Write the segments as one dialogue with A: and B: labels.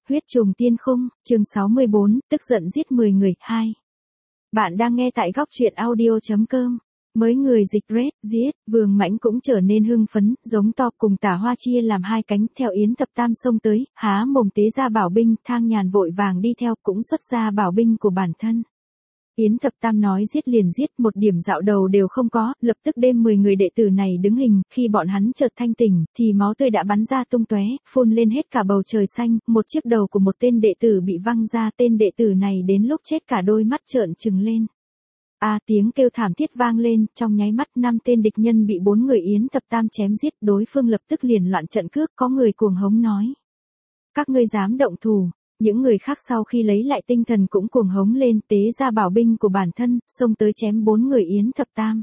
A: Huyết trùng tiên khung, chương 64, tức giận giết 10 người, 2. Bạn đang nghe tại góc truyện audio.com. Mới người dịch Red, giết, Vương Mãnh cũng trở nên hưng phấn, giống to cùng Tả Hoa chia làm hai cánh, theo Yến Thập Tam xông tới, há mồm tế ra bảo binh, Thang Nhàn vội vàng đi theo, cũng xuất ra bảo binh của bản thân. Yến Thập Tam nói giết liền giết, một điểm dạo đầu đều không có, lập tức đem 10 người đệ tử này đứng hình, khi bọn hắn chợt thanh tỉnh, thì máu tươi đã bắn ra tung tóe, phun lên hết cả bầu trời xanh, một chiếc đầu của một tên đệ tử bị văng ra, tên đệ tử này đến lúc chết cả đôi mắt trợn trừng lên. Tiếng kêu thảm thiết vang lên, trong nháy mắt 5 tên địch nhân bị 4 người Yến Thập Tam chém giết, đối phương lập tức liền loạn trận cước, có người cuồng hống nói: các ngươi dám động thủ. Những người khác sau khi lấy lại tinh thần cũng cuồng hống lên, tế ra bảo binh của bản thân, xông tới chém 4 người Yến Thập Tam.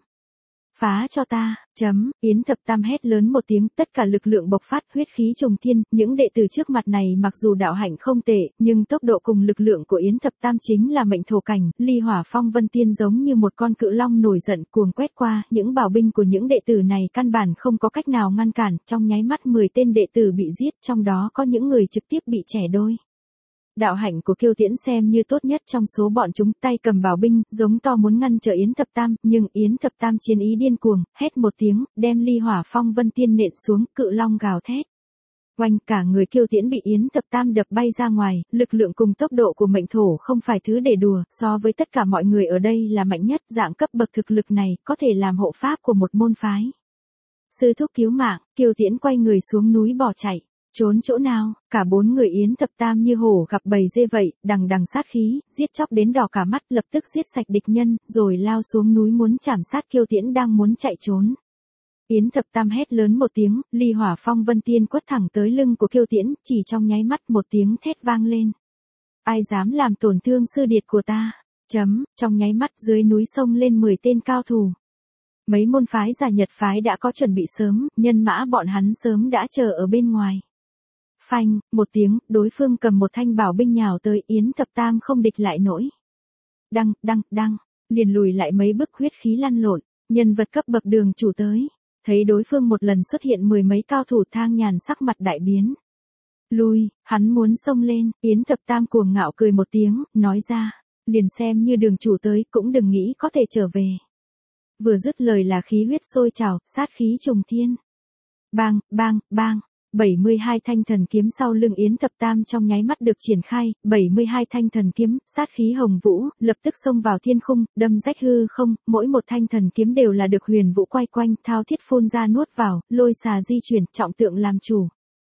A: Phá cho ta, Yến Thập Tam hét lớn một tiếng, tất cả lực lượng bộc phát, huyết khí trùng thiên, những đệ tử trước mặt này mặc dù đạo hạnh không tệ, nhưng tốc độ cùng lực lượng của Yến Thập Tam chính là mệnh thổ cảnh, ly hỏa phong vân tiên giống như một con cự long nổi giận cuồng quét qua, những bảo binh của những đệ tử này căn bản không có cách nào ngăn cản, trong nháy mắt 10 tên đệ tử bị giết, trong đó có những người trực tiếp bị chẻ đôi. Đạo hạnh của Kiêu Tiễn xem như tốt nhất trong số bọn chúng, tay cầm bảo binh, giống to muốn ngăn trở Yến Thập Tam, nhưng Yến Thập Tam chiến ý điên cuồng, hét một tiếng, đem ly hỏa phong vân tiên nện xuống, cự long gào thét. Oanh, cả người Kiêu Tiễn bị Yến Thập Tam đập bay ra ngoài, lực lượng cùng tốc độ của mệnh thổ không phải thứ để đùa, so với tất cả mọi người ở đây là mạnh nhất, dạng cấp bậc thực lực này, có thể làm hộ pháp của một môn phái. Sư thúc cứu mạng, Kiêu Tiễn quay người xuống núi bỏ chạy. Trốn chỗ nào, cả 4 người Yến Thập Tam như hổ gặp bầy dê vậy, đằng đằng sát khí, giết chóc đến đỏ cả mắt, lập tức giết sạch địch nhân, rồi lao xuống núi muốn chảm sát Kiêu Tiễn đang muốn chạy trốn. Yến Thập Tam hét lớn một tiếng, ly hỏa phong vân tiên quất thẳng tới lưng của Kiêu Tiễn, chỉ trong nháy mắt một tiếng thét vang lên. Ai dám làm tổn thương sư điệt của ta? Trong nháy mắt dưới núi sông lên 10 tên cao thủ. Mấy môn phái giả Nhật phái đã có chuẩn bị sớm, nhân mã bọn hắn sớm đã chờ ở bên ngoài. Phanh, một tiếng, đối phương cầm một thanh bảo binh nhào tới, Yến Thập Tam không địch lại nổi. Đăng, liền lùi lại mấy bước, huyết khí lăn lộn, nhân vật cấp bậc đường chủ tới. Thấy đối phương một lần xuất hiện 10 mấy cao thủ, Thang Nhàn sắc mặt đại biến. Lui, hắn muốn xông lên, Yến Thập Tam cuồng ngạo cười một tiếng, nói ra, liền xem như đường chủ tới cũng đừng nghĩ có thể trở về. Vừa dứt lời là khí huyết sôi trào, sát khí trùng thiên. Bang. 72 thanh thần kiếm sau lưng Yến Thập Tam trong nháy mắt được triển khai, 72 thanh thần kiếm, sát khí hồng vũ, lập tức xông vào thiên khung, đâm rách hư không, mỗi một thanh thần kiếm đều là được huyền vũ quay quanh, thao thiết phun ra nuốt vào, lôi xà di chuyển, trọng tượng làm chủ.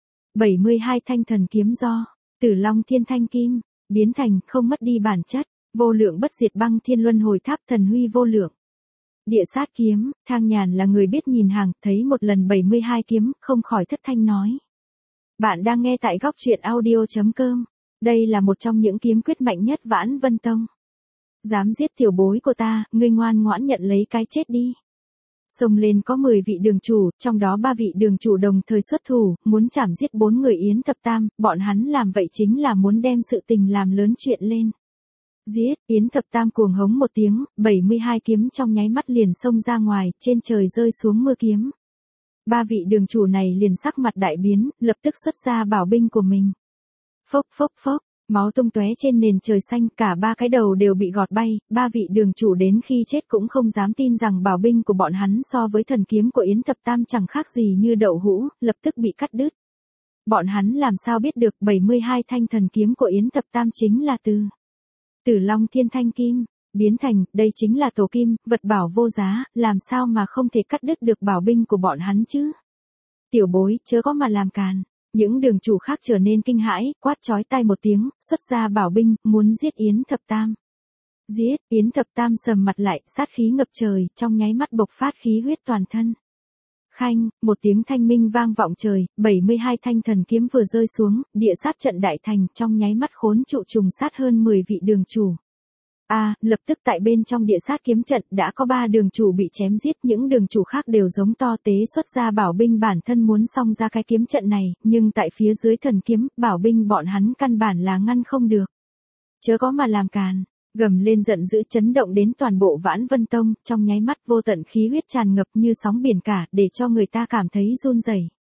A: 72 thanh thần kiếm do Tử Long Thiên Thanh Kim biến thành, không mất đi bản chất, vô lượng bất diệt băng thiên luân hồi tháp, thần huy vô lượng. Địa sát kiếm, Thang Nhàn là người biết nhìn hàng, thấy một lần 72 kiếm, không khỏi thất thanh nói. Bạn đang nghe tại góc truyện audio.com. Đây là một trong những kiếm quyết mạnh nhất Vãn Vân Tông. Dám giết tiểu bối của ta, ngươi ngoan ngoãn nhận lấy cái chết đi. Xông lên có 10 vị đường chủ, trong đó 3 vị đường chủ đồng thời xuất thủ, muốn chảm giết 4 người Yến Thập Tam, bọn hắn làm vậy chính là muốn đem sự tình làm lớn chuyện lên. Giết, Yến Thập Tam cuồng hống một tiếng, 72 kiếm trong nháy mắt liền xông ra ngoài, trên trời rơi xuống mưa kiếm. 3 vị đường chủ này liền sắc mặt đại biến, lập tức xuất ra bảo binh của mình. Phốc, máu tung tóe trên nền trời xanh, cả 3 cái đầu đều bị gọt bay, 3 vị đường chủ đến khi chết cũng không dám tin rằng bảo binh của bọn hắn so với thần kiếm của Yến Thập Tam chẳng khác gì như đậu hũ, lập tức bị cắt đứt. Bọn hắn làm sao biết được 72 thanh thần kiếm của Yến Thập Tam chính là từ Tử Long Thiên Thanh Kim biến thành, đây chính là tổ kim, vật bảo vô giá, làm sao mà không thể cắt đứt được bảo binh của bọn hắn chứ? Tiểu bối, chớ có mà làm càn. Những đường chủ khác trở nên kinh hãi, quát chói tai một tiếng, xuất ra bảo binh, muốn giết Yến Thập Tam. Giết, Yến Thập Tam sầm mặt lại, sát khí ngập trời, trong nháy mắt bộc phát khí huyết toàn thân. Khanh, một tiếng thanh minh vang vọng trời, 72 thanh thần kiếm vừa rơi xuống, địa sát trận đại thành, trong nháy mắt khốn trụ trùng sát hơn 10 vị đường chủ. Lập tức tại bên trong địa sát kiếm trận đã có 3 đường chủ bị chém giết, những đường chủ khác đều giống to tế xuất ra bảo binh bản thân muốn xông ra cái kiếm trận này, nhưng tại phía dưới thần kiếm, bảo binh bọn hắn căn bản là ngăn không được. Chớ có mà làm càn, gầm lên giận dữ chấn động đến toàn bộ Vãn Vân Tông, trong nháy mắt vô tận khí huyết tràn ngập như sóng biển cả, để cho người ta cảm thấy run rẩy.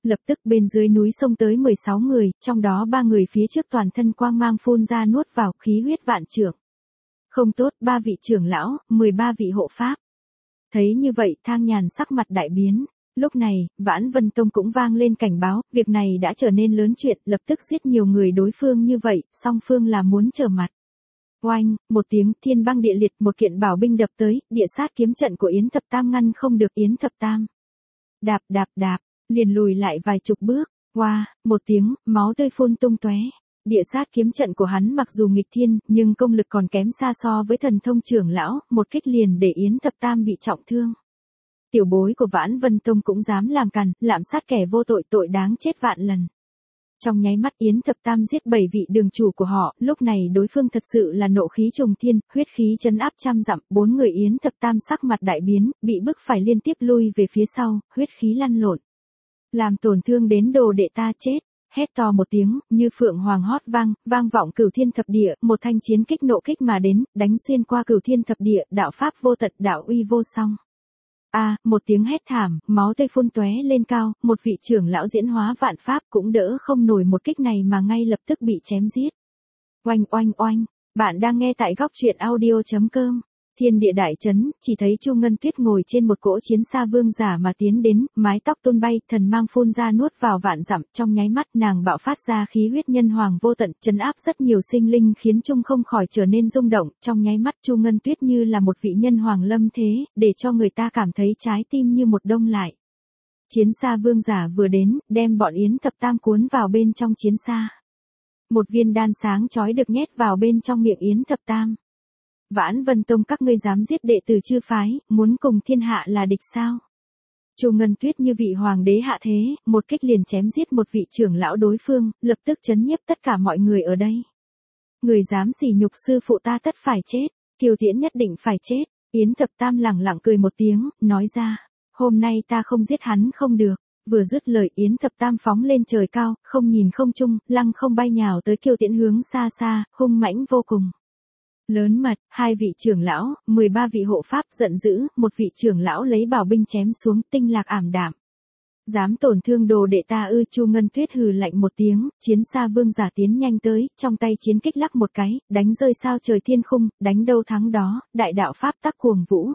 A: Lập tức bên dưới núi xông tới 16 người, trong đó 3 người phía trước toàn thân quang mang phun ra nuốt vào khí huyết vạn trượng. Không tốt, 3 vị trưởng lão, 13 vị hộ pháp. Thấy như vậy, Thang Nhàn sắc mặt đại biến. Lúc này, Vãn Vân Tông cũng vang lên cảnh báo, việc này đã trở nên lớn chuyện, lập tức giết nhiều người đối phương như vậy, song phương là muốn trở mặt. Oanh, một tiếng thiên băng địa liệt, một kiện bảo binh đập tới, địa sát kiếm trận của Yến Thập Tam ngăn không được Yến Thập Tam. Đạp đạp đạp, liền lùi lại vài chục bước, qua, một tiếng, máu tươi phun tung tóe. Địa sát kiếm trận của hắn mặc dù nghịch thiên, nhưng công lực còn kém xa so với thần thông trưởng lão, một kích liền để Yến Thập Tam bị trọng thương. Tiểu bối của Vãn Vân Tông cũng dám làm càn, lạm sát kẻ vô tội, tội đáng chết vạn lần. Trong nháy mắt Yến Thập Tam giết 7 vị đường chủ của họ, lúc này đối phương thật sự là nộ khí trùng thiên, huyết khí trấn áp trăm dặm, 4 người Yến Thập Tam sắc mặt đại biến, bị bức phải liên tiếp lui về phía sau, huyết khí lăn lộn. Làm tổn thương đến đồ đệ ta chết, hét to một tiếng, như phượng hoàng hót vang vọng cửu thiên thập địa, một thanh chiến kích nộ kích mà đến, đánh xuyên qua cửu thiên thập địa, đạo pháp vô tận, đạo uy vô song. Một tiếng hét thảm, máu tươi phun tóe lên cao, một vị trưởng lão diễn hóa vạn pháp cũng đỡ không nổi một kích này mà ngay lập tức bị chém giết. Oanh oanh oanh, bạn đang nghe tại góc truyện audio.com. Thiên địa đại chấn, chỉ thấy Chu Ngân Tuyết ngồi trên một cỗ chiến xa vương giả mà tiến đến, mái tóc tung bay, thần mang phun ra nuốt vào vạn dặm, trong nháy mắt nàng bạo phát ra khí huyết nhân hoàng vô tận, trấn áp rất nhiều sinh linh khiến Trung không khỏi trở nên rung động, trong nháy mắt Chu Ngân Tuyết như là một vị nhân hoàng lâm thế, để cho người ta cảm thấy trái tim như một đông lại. Chiến xa vương giả vừa đến, đem bọn Yến Thập Tam cuốn vào bên trong chiến xa. Một viên đan sáng chói được nhét vào bên trong miệng Yến Thập Tam. Vãn Vân Tông các ngươi dám giết đệ tử chư phái, muốn cùng thiên hạ là địch sao? Chu Ngân Tuyết như vị hoàng đế hạ thế, một kích liền chém giết một vị trưởng lão đối phương, lập tức chấn nhiếp tất cả mọi người ở đây. Người dám sỉ nhục sư phụ ta tất phải chết, Kiều Tiễn nhất định phải chết. Yến Thập Tam lẳng lặng cười một tiếng, nói ra, hôm nay ta không giết hắn không được. Vừa dứt lời Yến Thập Tam phóng lên trời cao, không nhìn không trung, lăng không bay nhào tới Kiều Tiễn hướng xa xa, hung mãnh vô cùng. Lớn mật, 2 vị trưởng lão, 13 vị hộ pháp giận dữ, một vị trưởng lão lấy bảo binh chém xuống, tinh lạc ảm đạm. Dám tổn thương đồ đệ ta ư? Chu Ngân Tuyết hừ lạnh một tiếng, chiến xa vương giả tiến nhanh tới, trong tay chiến kích lắc một cái, đánh rơi sao trời thiên khung, đánh đâu thắng đó, đại đạo pháp tắc cuồng vũ.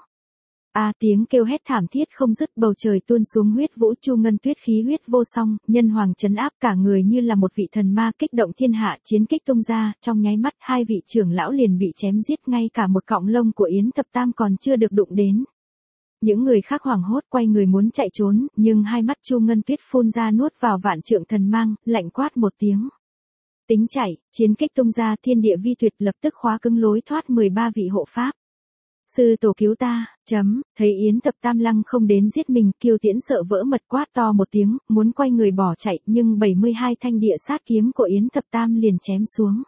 A: Tiếng kêu hét thảm thiết không dứt, bầu trời tuôn xuống huyết vũ. Chu Ngân Tuyết khí huyết vô song, nhân hoàng trấn áp cả người như là một vị thần ma kích động thiên hạ, chiến kích tung ra, trong nháy mắt 2 vị trưởng lão liền bị chém giết, ngay cả một cọng lông của Yến Thập Tam còn chưa được đụng đến. Những người khác hoảng hốt quay người muốn chạy trốn, nhưng hai mắt Chu Ngân Tuyết phun ra nuốt vào vạn trượng thần mang, lạnh quát một tiếng. Tính chạy, chiến kích tung ra, thiên địa vi tuyệt lập tức khóa cứng lối thoát 13 vị hộ pháp. Sư tổ cứu ta, thấy Yến Thập Tam lăng không đến giết mình, Kiều Tiễn sợ vỡ mật quát to một tiếng, muốn quay người bỏ chạy, nhưng 72 thanh địa sát kiếm của Yến Thập Tam liền chém xuống.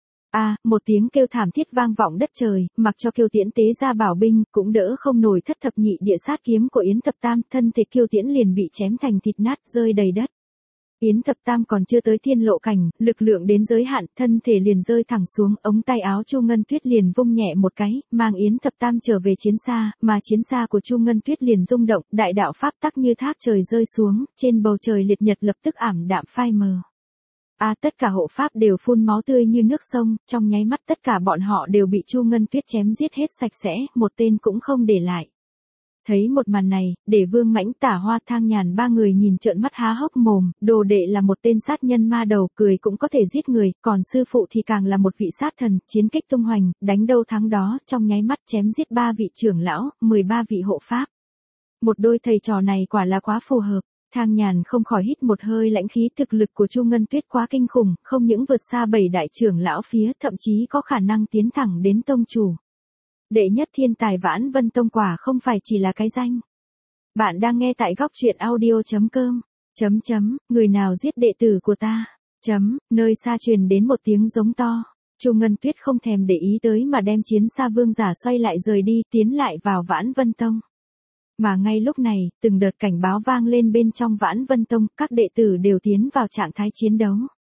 A: Một tiếng kêu thảm thiết vang vọng đất trời, mặc cho Kiều Tiễn tế ra bảo binh, cũng đỡ không nổi thất thập nhị địa sát kiếm của Yến Thập Tam, thân thể Kiều Tiễn liền bị chém thành thịt nát rơi đầy đất. Yến Thập Tam còn chưa tới thiên lộ cảnh, lực lượng đến giới hạn, thân thể liền rơi thẳng xuống, ống tay áo Chu Ngân Tuyết liền vung nhẹ một cái, mang Yến Thập Tam trở về chiến xa, mà chiến xa của Chu Ngân Tuyết liền rung động, đại đạo pháp tắc như thác trời rơi xuống, trên bầu trời liệt nhật lập tức ảm đạm phai mờ. Tất cả hộ pháp đều phun máu tươi như nước sông, trong nháy mắt tất cả bọn họ đều bị Chu Ngân Tuyết chém giết hết sạch sẽ, một tên cũng không để lại. Thấy một màn này, để Vương Mãnh, Tả Hoa, Thang Nhàn 3 người nhìn trợn mắt há hốc mồm, đồ đệ là một tên sát nhân ma đầu, cười cũng có thể giết người, còn sư phụ thì càng là một vị sát thần, chiến kích tung hoành, đánh đâu thắng đó, trong nháy mắt chém giết 3 vị trưởng lão, 13 vị hộ pháp. Một đôi thầy trò này quả là quá phù hợp. Thang Nhàn không khỏi hít một hơi lãnh khí, thực lực của Chu Ngân Tuyết quá kinh khủng, không những vượt xa 7 đại trưởng lão phía, thậm chí có khả năng tiến thẳng đến tông chủ. Đệ nhất thiên tài Vãn Vân Tông quả không phải chỉ là cái danh. Bạn đang nghe tại góc truyện audio.com. Người nào giết đệ tử của ta? Nơi xa truyền đến một tiếng giống to. Chu Ngân Tuyết không thèm để ý tới mà đem chiến xa vương giả xoay lại rời đi, tiến lại vào Vãn Vân Tông. Mà ngay lúc này, từng đợt cảnh báo vang lên bên trong Vãn Vân Tông, các đệ tử đều tiến vào trạng thái chiến đấu.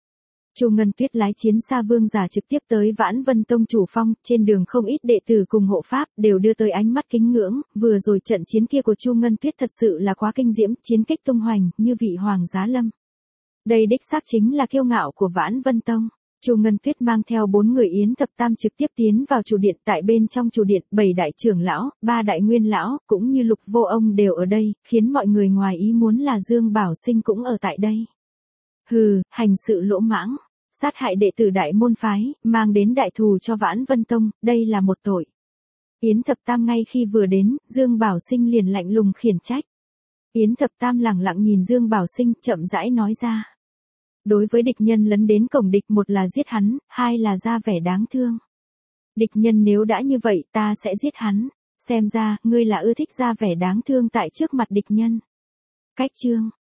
A: Chu Ngân Tuyết lái chiến xa vương giả trực tiếp tới Vãn Vân Tông chủ phong, trên đường không ít đệ tử cùng hộ pháp đều đưa tới ánh mắt kính ngưỡng, vừa rồi trận chiến kia của Chu Ngân Tuyết thật sự là quá kinh diễm, chiến kích tung hoành, như vị hoàng giá lâm. Đây đích xác chính là kiêu ngạo của Vãn Vân Tông. Chu Ngân Tuyết mang theo 4 người Yến Thập Tam trực tiếp tiến vào chủ điện, tại bên trong chủ điện, 7 đại trưởng lão, 3 đại nguyên lão, cũng như Lục Vô Ông đều ở đây, khiến mọi người ngoài ý muốn là Dương Bảo Sinh cũng ở tại đây. Hừ, hành sự lỗ mãng, sát hại đệ tử đại môn phái, mang đến đại thù cho Vãn Vân Tông, đây là một tội. Yến Thập Tam ngay khi vừa đến, Dương Bảo Sinh liền lạnh lùng khiển trách. Yến Thập Tam lẳng lặng nhìn Dương Bảo Sinh, chậm rãi nói ra. Đối với địch nhân lấn đến cổng địch, một là giết hắn, hai là ra vẻ đáng thương. Địch nhân nếu đã như vậy, ta sẽ giết hắn. Xem ra, ngươi là ưa thích ra vẻ đáng thương tại trước mặt địch nhân. Cách chương